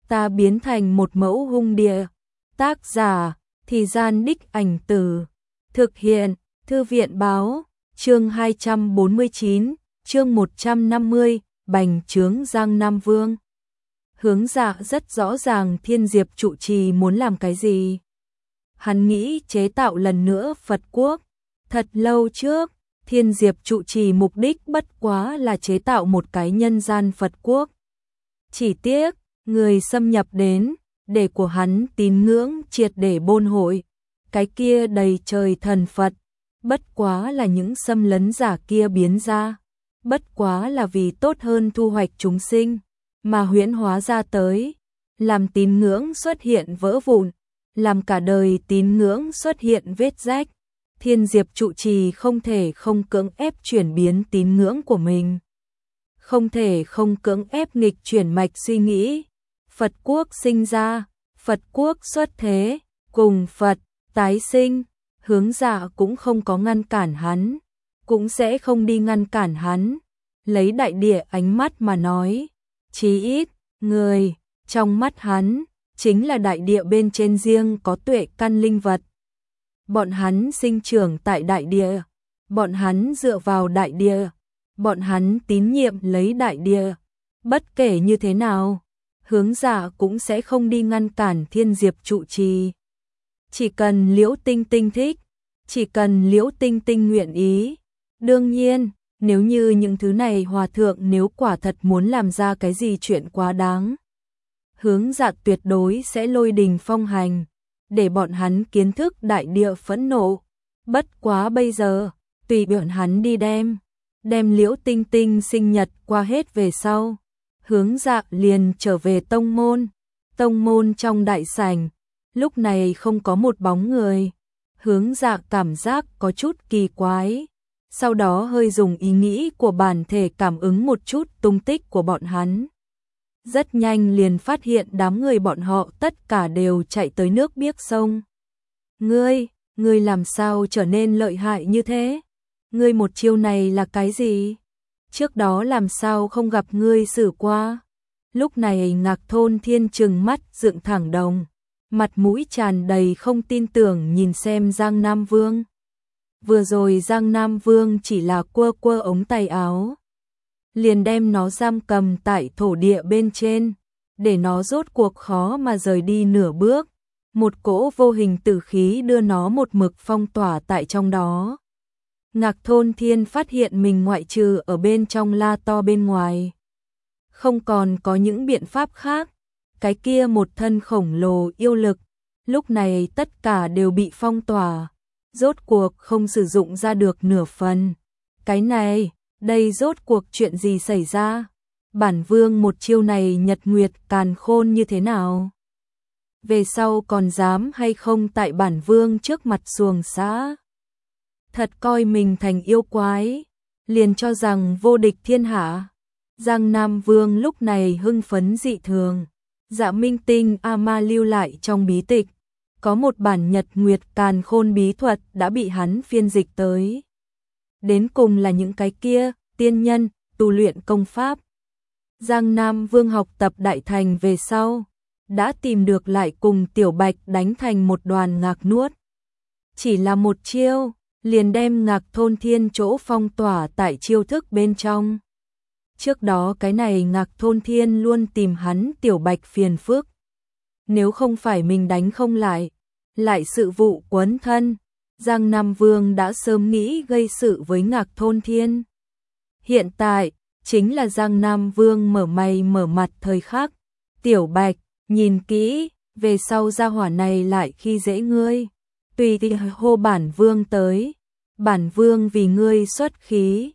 ta biến thành một mẫu hung địa. Tác giả, Thì Gian Đích Ảnh Tử. Thực hiện, Thư viện báo, chương 249, chương 150, bành trướng Giang Nam Vương. Hướng Dạ rất rõ ràng Thiên Diệp trụ trì muốn làm cái gì. Hắn nghĩ chế tạo lần nữa Phật quốc. Thật lâu trước, Thiên Diệp trụ trì mục đích bất quá là chế tạo một cái nhân gian Phật quốc. Chỉ tiếc, người xâm nhập đến, để của hắn tín ngưỡng triệt để bôn hội. Cái kia đầy trời thần Phật, bất quá là những xâm lấn giả kia biến ra. Bất quá là vì tốt hơn thu hoạch chúng sinh, mà huyễn hóa ra tới. Làm tín ngưỡng xuất hiện vỡ vụn, làm cả đời tín ngưỡng xuất hiện vết rách. Thiên Diệp trụ trì không thể không cưỡng ép chuyển biến tín ngưỡng của mình. Không thể không cưỡng ép nghịch chuyển mạch suy nghĩ. Phật quốc sinh ra, Phật quốc xuất thế, cùng Phật tái sinh. Hướng Dạ cũng không có ngăn cản hắn, cũng sẽ không đi ngăn cản hắn. Lấy đại địa ánh mắt mà nói, chí ít, người, trong mắt hắn, chính là đại địa bên trên riêng có tuệ căn linh vật. Bọn hắn sinh trưởng tại đại địa, bọn hắn dựa vào đại địa, bọn hắn tín nhiệm lấy đại địa. Bất kể như thế nào, Hướng Dạ cũng sẽ không đi ngăn cản Thiên Diệp trụ trì. Chỉ cần Liễu Tinh Tinh thích, chỉ cần Liễu Tinh Tinh nguyện ý. Đương nhiên, nếu như những thứ này hòa thượng nếu quả thật muốn làm ra cái gì chuyện quá đáng, Hướng Dạ tuyệt đối sẽ lôi đình phong hành, để bọn hắn kiến thức đại địa phẫn nộ. Bất quá bây giờ, tùy bọn hắn đi đem Liễu Tinh Tinh sinh nhật qua hết về sau. Hướng Dạ liền trở về tông môn. Tông môn trong đại sảnh, lúc này không có một bóng người. Hướng Dạ cảm giác có chút kỳ quái. Sau đó hơi dùng ý nghĩ của bản thể cảm ứng một chút tung tích của bọn hắn. Rất nhanh liền phát hiện đám người bọn họ tất cả đều chạy tới nước biếc sông. Ngươi làm sao trở nên lợi hại như thế? Ngươi một chiêu này là cái gì? Trước đó làm sao không gặp ngươi sử qua? Lúc này Ngạc Thôn Thiên trừng mắt dựng thẳng đồng, mặt mũi tràn đầy không tin tưởng nhìn xem Giang Nam Vương. Vừa rồi Giang Nam Vương chỉ là quơ quơ ống tay áo, liền đem nó giam cầm tại thổ địa bên trên, để nó rốt cuộc khó mà rời đi nửa bước. Một cỗ vô hình tử khí đưa nó một mực phong tỏa tại trong đó. Ngạc Thôn Thiên phát hiện mình ngoại trừ ở bên trong la to bên ngoài, không còn có những biện pháp khác. Cái kia một thân khổng lồ yêu lực, lúc này tất cả đều bị phong tỏa, rốt cuộc không sử dụng ra được nửa phần. Cái này, đây rốt cuộc chuyện gì xảy ra? Bản vương một chiêu này nhật nguyệt càn khôn như thế nào? Về sau còn dám hay không tại bản vương trước mặt xuồng xã? Thật coi mình thành yêu quái, liền cho rằng vô địch thiên hạ. Giang Nam Vương lúc này hưng phấn dị thường. Dạ Minh Tinh Ama lưu lại trong bí tịch, có một bản nhật nguyệt càn khôn bí thuật đã bị hắn phiên dịch tới. Đến cùng là những cái kia, tiên nhân, tu luyện công pháp. Giang Nam Vương học tập đại thành về sau, đã tìm được lại cùng Tiểu Bạch đánh thành một đoàn ngạc nuốt. Chỉ là một chiêu, liền đem Ngạc Thôn Thiên chỗ phong tỏa tại chiêu thức bên trong. Trước đó cái này Ngạc Thôn Thiên luôn tìm hắn Tiểu Bạch phiền phức. Nếu không phải mình đánh không lại sự vụ quấn thân, Giang Nam Vương đã sớm nghĩ gây sự với Ngạc Thôn Thiên. Hiện tại, chính là Giang Nam Vương mở mày mở mặt thời khắc. Tiểu Bạch, nhìn kỹ, về sau gia hỏa này lại khi dễ ngươi. Tùy thì hô bản vương tới, bản vương vì ngươi xuất khí.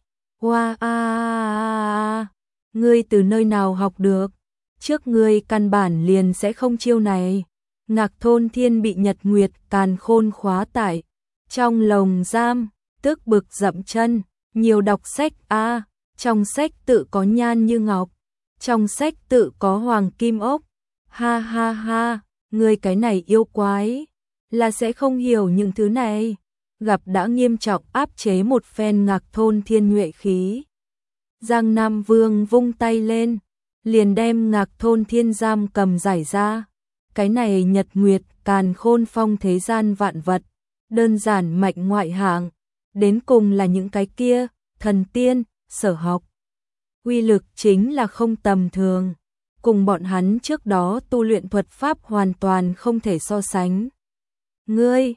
Wow, ngươi từ nơi nào học được? Trước ngươi căn bản liền sẽ không chiêu này. Ngạc Thôn Thiên bị nhật nguyệt càn khôn khóa tại trong lồng giam, tức bực dậm chân. Nhiều đọc sách a, trong sách tự có nhan như ngọc, trong sách tự có hoàng kim ốc. Ha ha ha, ngươi cái này yêu quái, là sẽ không hiểu những thứ này. Gặp đã nghiêm trọng áp chế một phen Ngạc Thôn Thiên nhuệ khí. Giang Nam Vương vung tay lên, liền đem Ngạc Thôn Thiên giam cầm giải ra. Cái này Nhật Nguyệt Càn Khôn phong thế gian vạn vật, đơn giản mạnh ngoại hạng, đến cùng là những cái kia, thần tiên, sở học. Uy lực chính là không tầm thường, cùng bọn hắn trước đó tu luyện thuật pháp hoàn toàn không thể so sánh. Ngươi,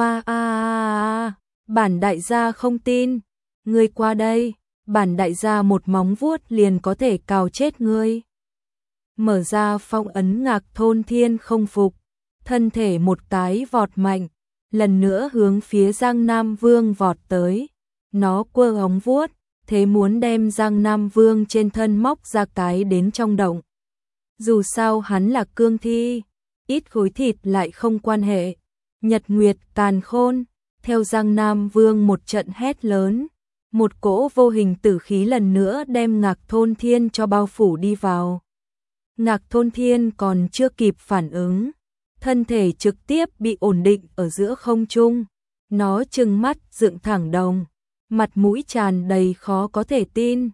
bản đại gia không tin, ngươi qua đây, bản đại gia một móng vuốt liền có thể cào chết ngươi. Mở ra phong ấn Ngạc Thôn Thiên không phục, thân thể một cái vọt mạnh, lần nữa hướng phía Giang Nam Vương vọt tới. Nó quơ ống vuốt, thế muốn đem Giang Nam Vương trên thân móc ra cái đến trong động. Dù sao hắn là cương thi, ít khối thịt lại không quan hệ. Nhật Nguyệt Càn Khôn, theo Giang Nam Vương một trận hét lớn, một cỗ vô hình tử khí lần nữa đem Ngạc Thôn Thiên cho bao phủ đi vào. Ngạc Thôn Thiên còn chưa kịp phản ứng, thân thể trực tiếp bị ổn định ở giữa không trung. Nó trừng mắt dựng thẳng đồng, mặt mũi tràn đầy khó có thể tin.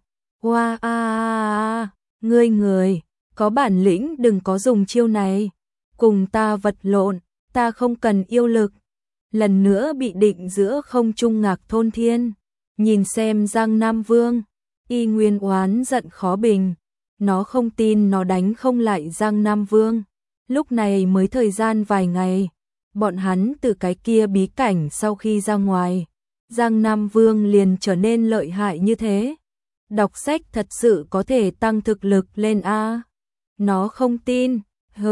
Ngươi, có bản lĩnh đừng có dùng chiêu này, cùng ta vật lộn, ta không cần yêu lực. Lần nữa bị định giữa không trung Ngạc Thôn Thiên, nhìn xem Giang Nam Vương, y nguyên oán giận khó bình. Nó không tin nó đánh không lại Giang Nam Vương. Lúc này mới thời gian vài ngày, bọn hắn từ cái kia bí cảnh sau khi ra ngoài, Giang Nam Vương liền trở nên lợi hại như thế. Đọc sách thật sự có thể tăng thực lực lên a. Nó không tin,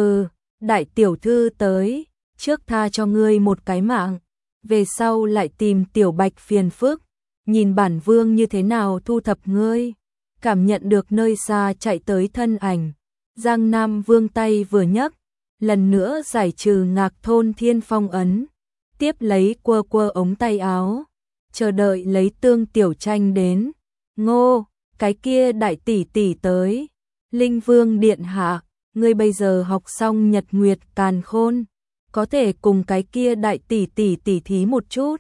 đại tiểu thư tới, trước tha cho ngươi một cái mạng, về sau lại tìm tiểu bạch phiền phức, nhìn bản vương như thế nào thu thập ngươi. Cảm nhận được nơi xa chạy tới thân ảnh, Giang Nam Vương tay vừa nhấc, lần nữa giải trừ Ngạc Thôn Thiên phong ấn, tiếp lấy quơ ống tay áo, chờ đợi lấy Tương Tiểu Tranh đến. Ngô, cái kia đại tỷ tỷ tới. Linh Vương điện hạ, ngươi bây giờ học xong Nhật Nguyệt Càn Khôn, có thể cùng cái kia đại tỷ tỷ thí một chút.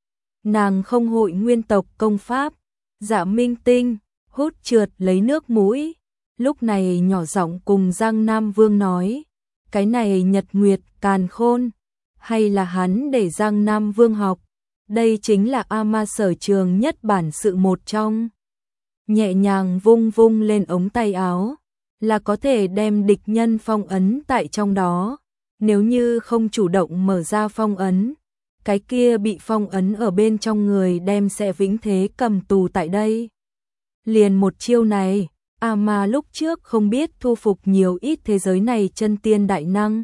Nàng không hội nguyên tộc công pháp. Dạ Minh Tinh hút trượt lấy nước mũi, lúc này nhỏ giọng cùng Giang Nam Vương nói, cái này Nhật Nguyệt Càn Khôn, hay là hắn để Giang Nam Vương học, đây chính là ama sở trường nhất bản sự một trong. Nhẹ nhàng vung lên ống tay áo, là có thể đem địch nhân phong ấn tại trong đó, nếu như không chủ động mở ra phong ấn, cái kia bị phong ấn ở bên trong người đem sẽ vĩnh thế cầm tù tại đây. Liền một chiêu này, ama lúc trước không biết thu phục nhiều ít thế giới này chân tiên đại năng,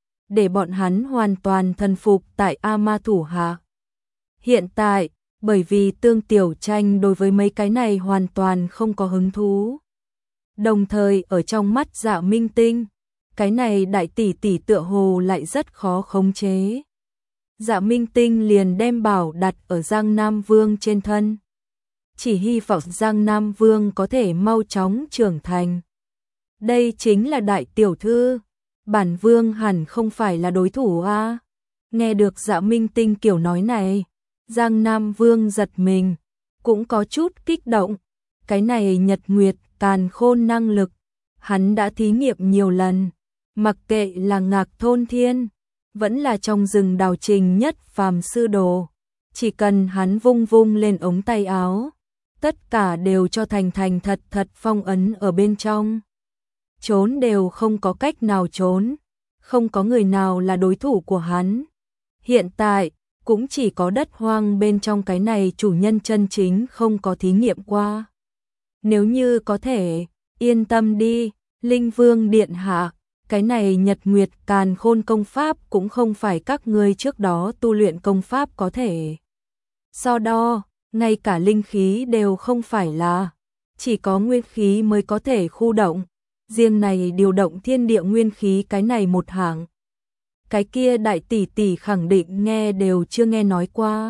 để bọn hắn hoàn toàn thần phục tại ama thủ hạ. Hiện tại, bởi vì Tương Tiểu Tranh đối với mấy cái này hoàn toàn không có hứng thú. Đồng thời ở trong mắt Dạ Minh Tinh, cái này đại tỷ tỷ tựa hồ lại rất khó khống chế. Dạ Minh Tinh liền đem bảo đặt ở Giang Nam Vương trên thân, chỉ hy vọng Giang Nam Vương có thể mau chóng trưởng thành. Đây chính là đại tiểu thư, bản vương hẳn không phải là đối thủ a. Nghe được Dạ Minh Tinh kiểu nói này, Giang Nam Vương giật mình, cũng có chút kích động. Cái này Nhật Nguyệt Càn Khôn năng lực, hắn đã thí nghiệm nhiều lần, mặc kệ là Ngạc Thôn Thiên, vẫn là trong rừng đào Trình Nhất Phàm sư đồ, chỉ cần hắn vung lên ống tay áo, tất cả đều cho thành thật phong ấn ở bên trong. Trốn đều không có cách nào trốn, không có người nào là đối thủ của hắn. Hiện tại, cũng chỉ có đất hoang bên trong cái này chủ nhân chân chính không có thí nghiệm qua. Nếu như có thể, yên tâm đi, Linh Vương điện hạ, cái này Nhật Nguyệt Càn Khôn công pháp cũng không phải các ngươi trước đó tu luyện công pháp có thể so đo, ngay cả linh khí đều không phải là, chỉ có nguyên khí mới có thể khu động, riêng này điều động thiên địa nguyên khí cái này một hạng. Cái kia đại tỷ tỷ khẳng định nghe đều chưa nghe nói qua.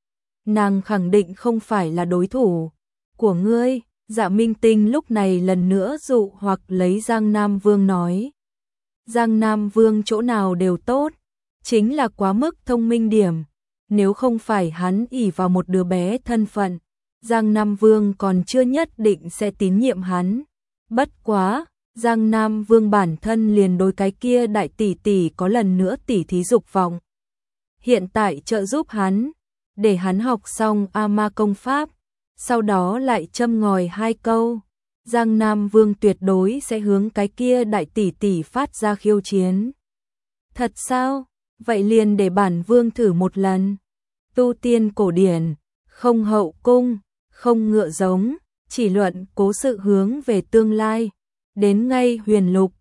Nàng khẳng định không phải là đối thủ của ngươi. Dạ Minh Tinh lúc này lần nữa dụ hoặc lấy Giang Nam Vương nói. Giang Nam Vương chỗ nào đều tốt, chính là quá mức thông minh điểm. Nếu không phải hắn ỷ vào một đứa bé thân phận, Giang Nam Vương còn chưa nhất định sẽ tín nhiệm hắn. Bất quá, Giang Nam Vương bản thân liền đối cái kia đại tỷ tỷ có lần nữa tỉ thí dục vọng. Hiện tại trợ giúp hắn, để hắn học xong A Ma công pháp, sau đó lại châm ngòi 2 câu, Giang Nam Vương tuyệt đối sẽ hướng cái kia đại tỷ tỷ phát ra khiêu chiến. Thật sao? Vậy liền để bản vương thử một lần. Tu tiên cổ điển, không hậu cung, không ngựa giống, chỉ luận cố sự hướng về tương lai. Đến ngay huyền lục,